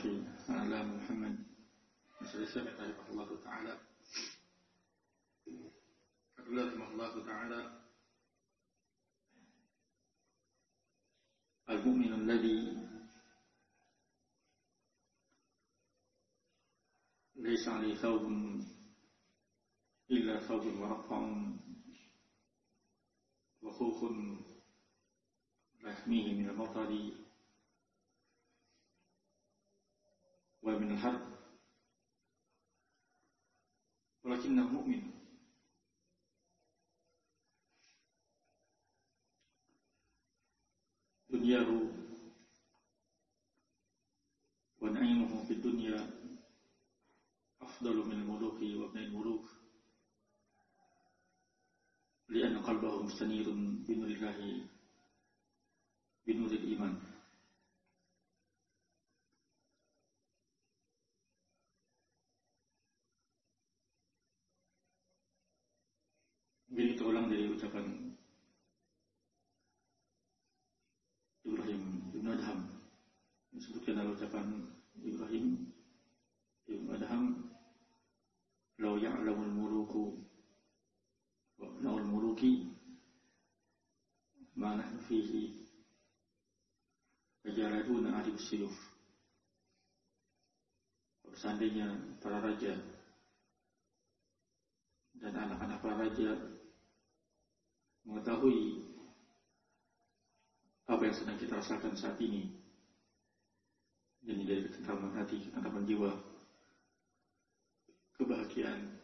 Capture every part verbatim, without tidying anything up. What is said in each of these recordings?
الشيء على محمد صلى الله تعالى رحمه الله تعالى المؤمن الذي ليس عليه ثوب إلا ثوب مرقع وخوخ لا يحميه من المطر ومن الحرب ولكنه مؤمن دنياه ونعيمه في الدنيا أفضل من الملوك وابن الملوك لأن قلبه مستنير بنور الله بنور الإيمان. Jadi terulang dari ucapan Ibrahim Ibn Adham, disebutkan dalam ucapan Ibrahim Ibn Adham, "Lau ya'lamul muluku wa abna'ul muluki ma nahnu fihi fajaladuna ahli suyuf." Seandainya para raja dan anak-anak para raja mengetahui apa yang sedang kita rasakan saat ini, ini dari ketentraman hati, ketentraman jiwa, kebahagiaan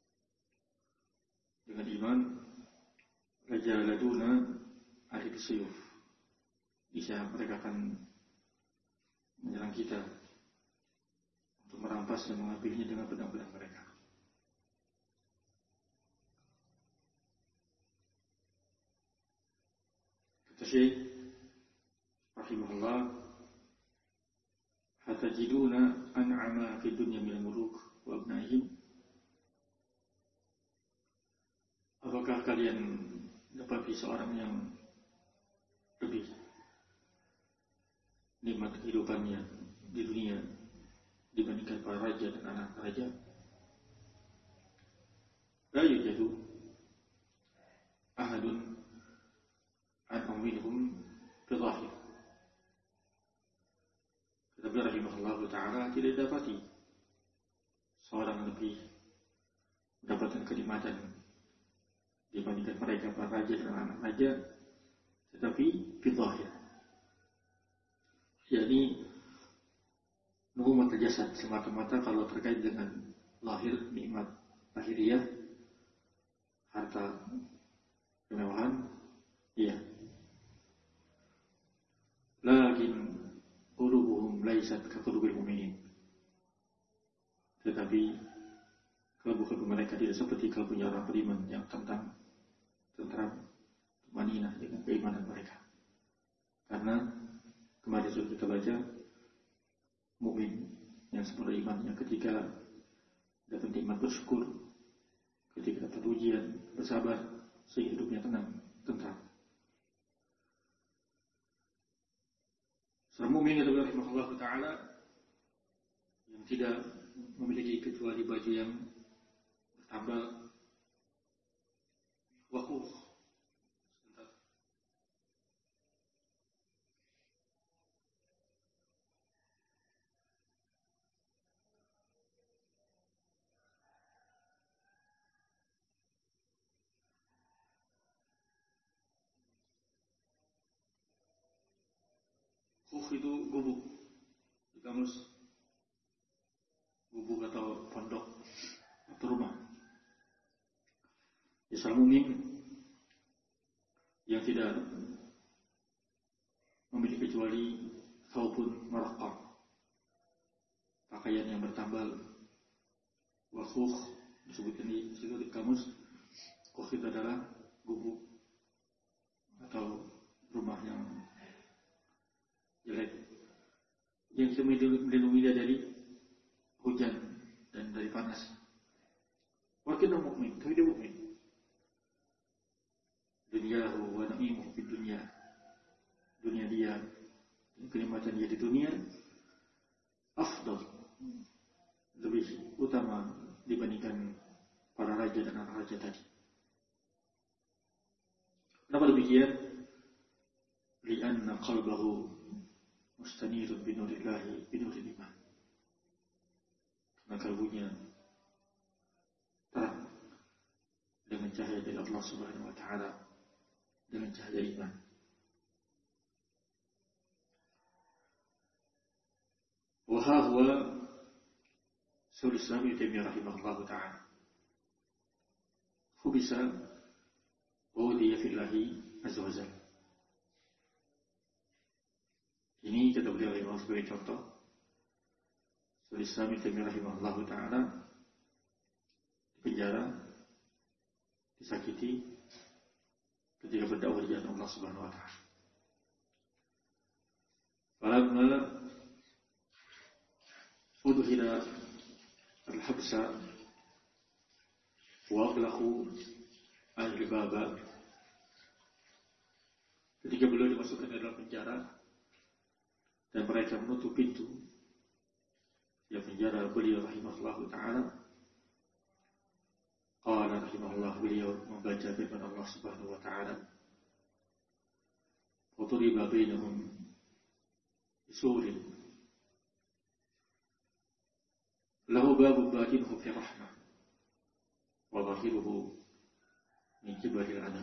dengan iman, raja laduna ahli suyuf, bisa mereka akan menyerang kita untuk merampas dan mengambilnya dengan pedang-pedang mereka. Syekh rahimahullah, hatajiduna an'ama fi dunya min al-muluk wa abnaihim. Apakah kalian dapati seorang yang lebih nikmat kehidupannya di dunia dibandingkan para raja dan anak raja? La yujadu ahadun anhum minhum fi dhahir. Kata beliau rahimahullah ta'ala, tidak dapati seorang lebih mendapatkan kenikmatan dibandingkan mereka para raja dan anak raja, tetapi fi dhahir, yakni nuhumat jasad, semata-mata kalau terkait dengan lahir, nikmat lahiriah, harta, kemewahan, iya. Lakin qulubuhum laysat ka qulubil mu'minin. Tetapi kalbu-kalbu mereka tidak seperti kalbunya orang beriman yang tentram, tentram, tumaninah dengan keimanan mereka. Karena kemarin sudah kita baca, mukmin yang sempurna imannya ketika dapat nikmat bersyukur, ketika dapat ujian bersabar, sehingga hidupnya tenang, tentram. Seorang mukmin yang rahimahullah ta'ala yang tidak memiliki kecuali baju yang bertambal wakuh. Sebentar. Kuh itu gubuk di kamus, gubuk atau pondok atau rumah. Ya, seorang mukmin yang tidak memiliki kecuali thawbun marqa, pakaian yang bertambal, wa khukh disebutkan di situ di kamus. Khukh itu adalah gubuk atau rumah yang jelek yang bisa melindungi dia dari hujan dan dari panas. Wakil mukmin, tapi dia mukmin. Dunyahu wa na'imuhu fid dunya. Dunia dia, kenikmatan dia di dunia afdal, lebih utama dibandingkan para raja dan anak raja tadi. Kenapa demikian? Lianna qalbahu mustanirun binurillahi binuril iman. Karena kalbunya terang dengan cahaya dari Allah Subhanahu wa taala, dengan cahaya iman. Wa huwa Syaikhul Islam Ibnu Taimiyah rahimahullahu taala. Hubisa wa udiya fillahi azza wa jalla. Ini kita beliau yang sebagai contoh. Syaikhul Islam Ibnu Taimiyah rahimahullahu taala di penjara, disakiti ketika berdakwah di jalan Allah Subhanahu wa taala. Falamma udkhila al-habsa wa aghlaqu al-baba, ketika beliau dimasukkan ke dalam penjara dan mereka menutup pintu ya penjara beliau rahimahullahu ta'ala, qala rahimahullah, beliau membaca firman Allah Subhanahu wa ta'ala, wa duriba bainahum bisurin lahu babun batinuhu fi rahmah wa zahiruhu min kibaril adab.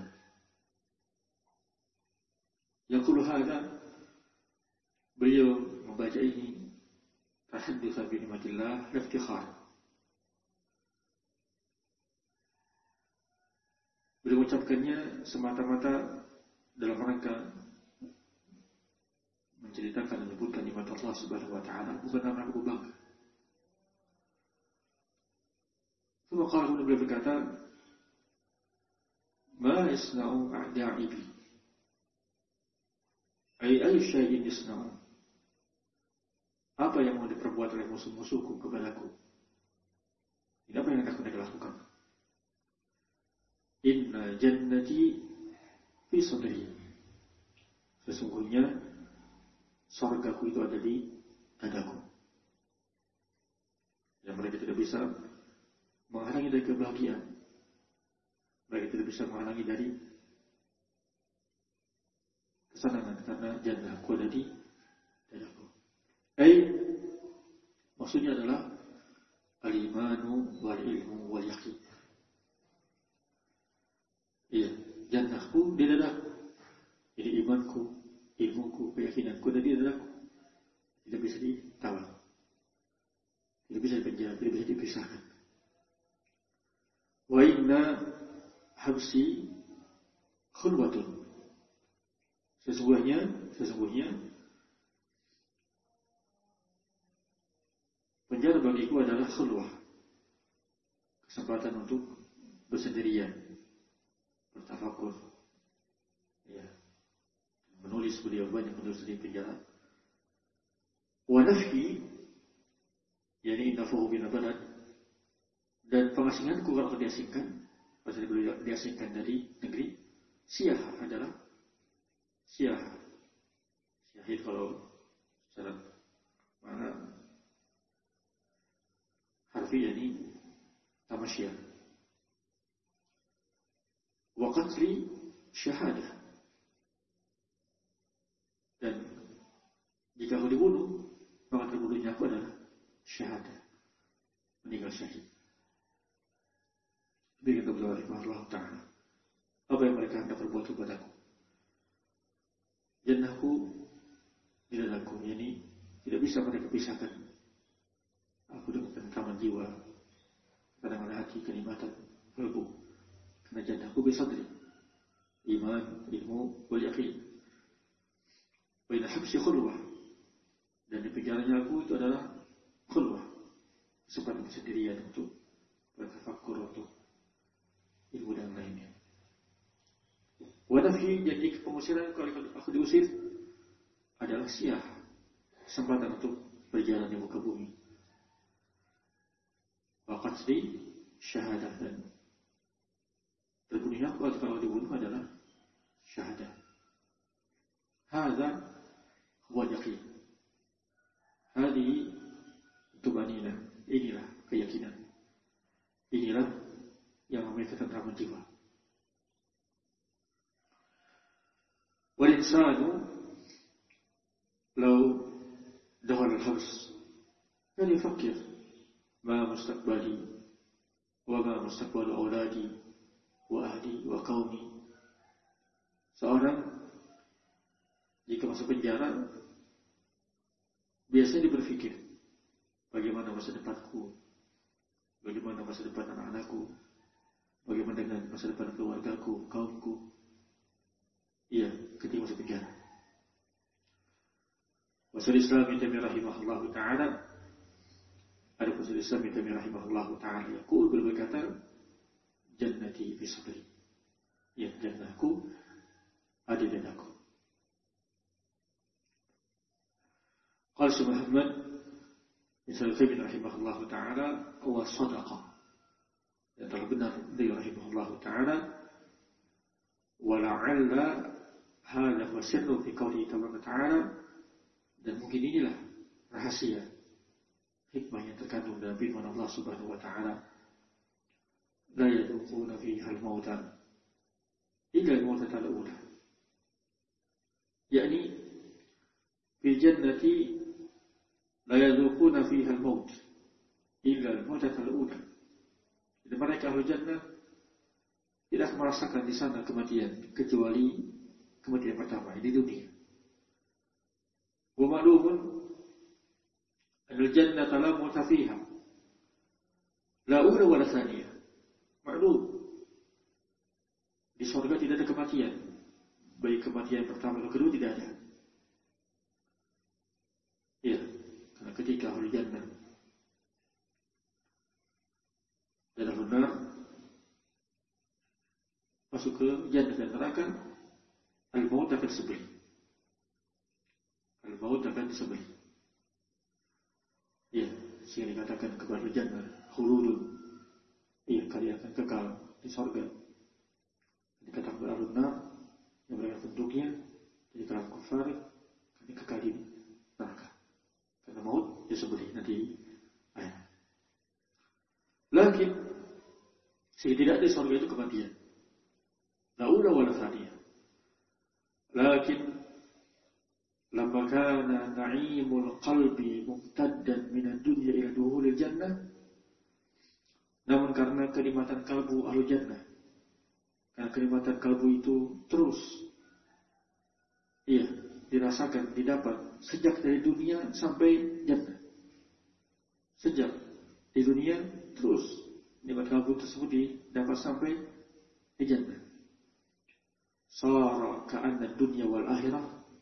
Yaqulu hadha, beliau membaca ini tahaddatsa bi ni'matillah la iftikhar. Beliau mengucapkannya semata-mata dalam rangka menceritakan dan menyebutkan nikmat Allah Subhanahu wa taala, bukan karena aku bangga. Semua kalau beliau berkata, "Ma yasna'u a'da'i bi?" Ai ayu syai'in yasna'u? Apa yang mau diperbuat oleh musuh-musuhku kepadaku? Ini apa yang akan mereka lakukan? Inna jannati fi sadri. Sesungguhnya surgaku itu ada di dadaku. Yang mereka tidak bisa menghalangi dari kebahagiaan. Mereka tidak bisa menghalangi dari kesenangan karena jannahku ada di dadaku. Eh, maksudnya adalah al-imanu wal ilmu wal yaqin. Iya, jannahku di dadaku. Jadi imanku, ilmuku, keyakinanku ada di dadaku. Tidak bisa ditawar, tidak bisa dipenjara, tidak bisa dipisahkan. Wa inna habsi khulwatun. Sesungguhnya, sesungguhnya penjara bagiku adalah khulwah, kesempatan untuk bersendirian, bertafakur, ya, menulis. Beliau banyak menulis di penjara. Wa nafki, yani nafuhu bin balad, dan pengasinganku kalau diasingkan, maksudnya beliau diasingkan dari negeri, siyah adalah siyah. Syahid kalau secara mana harfiah ini tamasya. Wa qatli syahadah. Dan jika aku dibunuh, maka terbunuhnya aku adalah syahadah, meninggal syahid. Begitu beliau rahimahullah ta'ala. Apa yang mereka hendak berbuat kepadaku? Jannahku di dadaku, ini tidak bisa mereka pisahkan aku dengan ketentraman jiwa, ketenangan hati, kenikmatan kalbu. Karena jannahku bisadri, iman, ilmu, wal yaqin. Wa inna habsi khulwah, dan di penjaranya aku itu adalah khulwah, kesempatan kesendirian untuk bertafakkur, untuk ilmu dan lainnya. Wa nafyi, jadi pengusiran kalau aku diusir adalah siyah, kesempatan untuk berjalan di muka bumi. Wa qatli syahadah, dan terbunuhnya aku kalau dibunuh adalah syahadah. Hadza huwa yaqin. Hadi jiwa. Wal insanu law dakhala al-habs kan yafkir ma mustaqbali wa ma mustaqbalu auladi wa ahli wa qaumi. Seorang jika masuk penjara biasanya dia berpikir, bagaimana masa depanku, bagaimana masa depan anak-anakku, bagaimana dengan masa depan keluargaku, kaumku. Iya, ketika masuk penjara. Rasul Islam Ibn Taimiyah rahimahullah ta'ala, ada Rasul Islam Ibn Taimiyah rahimahullah ta'ala yaqul, beliau berkata, jannati fi sadri. Ya, jannahku ada di dadaku. Qala Syekh Muhammad bin Shalih rahimahullah ta'ala, wa sadaqah. Dan telah benar beliau rahimahullah ta'ala, wa la'alla hadha huwa sirru fi qawlihi ta'ala, dan mungkin inilah rahasia hikmah yang terkandung dalam firman Allah Subhanahu wa ta'ala, la yadhuquna fiha al-mauta illa al-mautata al-ula. Yani fi jannati la yadhuquna fiha al-maut illa al-mautata al-ula. Jadi mereka ahli jannah tidak merasakan di sana kematian kecuali kematian pertama di dunia. Wa ma'lumun al-jannata la mauta fiha la ula wa la thaniyah. Maklum, di surga tidak ada kematian, baik kematian pertama atau kedua tidak ada. Ya, karena ketika ahli jannah dan ahli neraka masuk ke jannah dan neraka, al-maut akan disembelih. Al-maut akan disembelih. Ya, sehingga dikatakan kepada jannah khuludun. Iya, kalian akan kekal di surga. Dikatakan kepada ahli neraka yang mereka bentuknya jadi kalangan kufar, kami kekal di neraka. Karena maut disembelih nanti ayat. Lakin sehingga tidak ada surga itu kematian. La ula wa la thaniyah. Lakin lamma kana na'imul qalbi mumtaddan min ad-dunya ila duhulil jannah, namun karena kenikmatan kalbu ahlu jannah, karena kenikmatan kalbu itu terus iya dirasakan, didapat sejak dari dunia sampai jannah. Sejak di dunia terus nikmat kalbu tersebut didapat sampai di jannah. Sara ka'anna dunya wal akhirah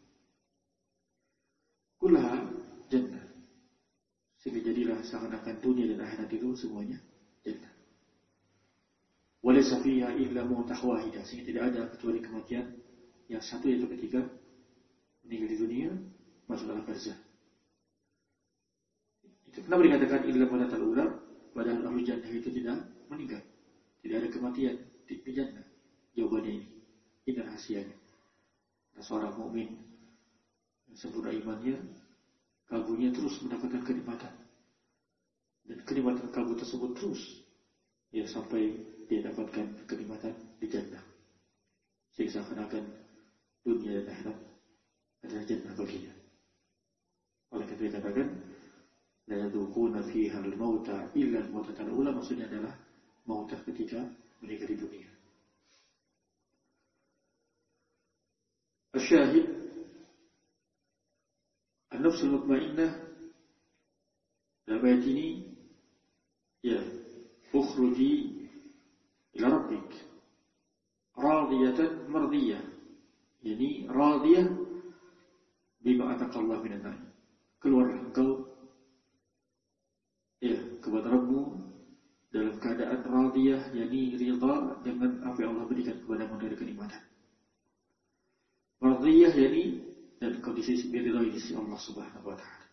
kullaha jannah. Sehingga jadilah seakan-akan dunia dan akhirat itu semuanya jannah. Walaysa fiha illa mautah wahidah, sehingga tidak ada kecuali kematian yang satu, yaitu ketika meninggal di dunia masuk dalam barzakh. Itu kenapa dikatakan illa mautatal ula, padahal ahli jannah itu tidak meninggal, tidak ada kematian di jannah. Jawabannya ini, ini rahasianya. Nah, seorang mukmin yang sempurna imannya, kalbunya terus mendapatkan kenikmatan, dan kenikmatan kalbu tersebut terus ya sampai dia dapatkan kenikmatan di jannah. Sehingga seakan-akan dunia dan akhirat adalah jannah baginya. Oleh karena dikatakan la yadhuquna fiha al-mauta illa al-mautata al-ula, maksudnya adalah mautah ketika meninggal di dunia. Asyahid an-nafsul mutmainnah dalam ayat ini, ya, ukhruji ila rabbik radiyatan mardiyah, yani radiyah bima ataqallah minan nar. Keluarlah engkau ya kepada Rabbmu dalam keadaan radiyah, yani ridha dengan apa yang Allah berikan kepadamu dari kenikmatan. Radiyah yani dan kondisi ridha di sisi Allah Subhanahu wa taala.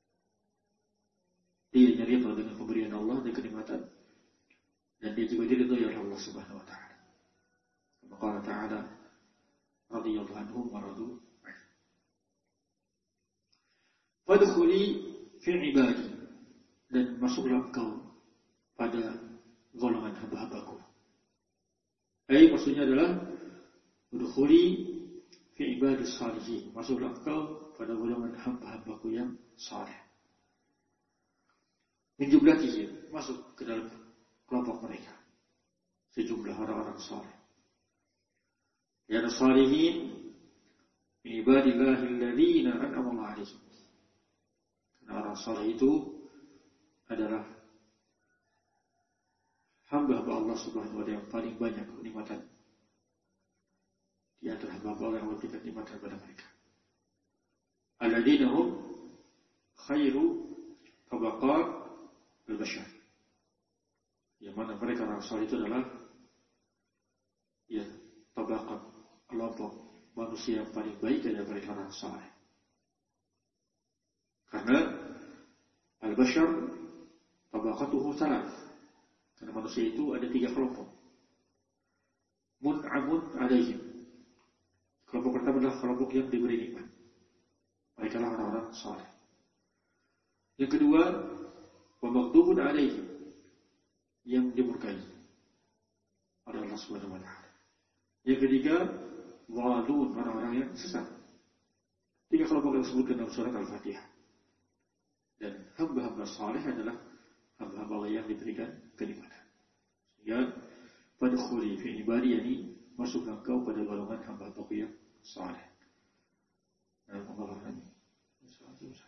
Dia ridha dengan pemberian Allah dan kenikmatan, dan dia juga diridhai oleh Allah Subhanahu wa taala. Maka Ta'ala radhiyallahu anhum wa radu. Fadkhuli fi ibadi, dan masuklah engkau pada golongan hamba-hambaku. Ayat maksudnya adalah udkhuli fi ibadis salihin. Masuklah engkau pada golongan hamba-hambaku yang saleh. Min jumlatihim, masuk ke dalam kelompok mereka. Sejumlah orang-orang saleh. Ya salihin min ibadillahi alladhina an'ama Allah 'alaihim. Karena orang saleh itu adalah hamba-hamba Allah Subhanahu wa taala yang paling banyak kenikmatan. Di antara hamba Allah yang memberikan nikmat kepada mereka. Alladzina hum khairu tabaqat al-bashar. Yang mana mereka orang saleh itu adalah ya tabaqat kelompok manusia yang paling baik adalah mereka orang saleh. Karena al-bashar tabaqatuhu salas. Karena manusia itu ada tiga kelompok. Mun'amun alaihim. Kelompok pertama adalah kelompok yang diberi nikmat. Mereka adalah orang-orang saleh. Yang kedua, wa maghdubun alaihim. Yang dimurkai oleh Allah Subhanahu wa taala. Yang ketiga, dhalun, orang-orang yang sesat. Tiga kelompok yang disebutkan dalam surat Al-Fatihah. Dan hamba-hamba saleh adalah hamba-hamba Allah yang diberikan kenikmatan. Sehingga fadkhuli fi ibadi, yani masuklah engkau pada golongan hamba-hamba yang saleh. Nah, Allah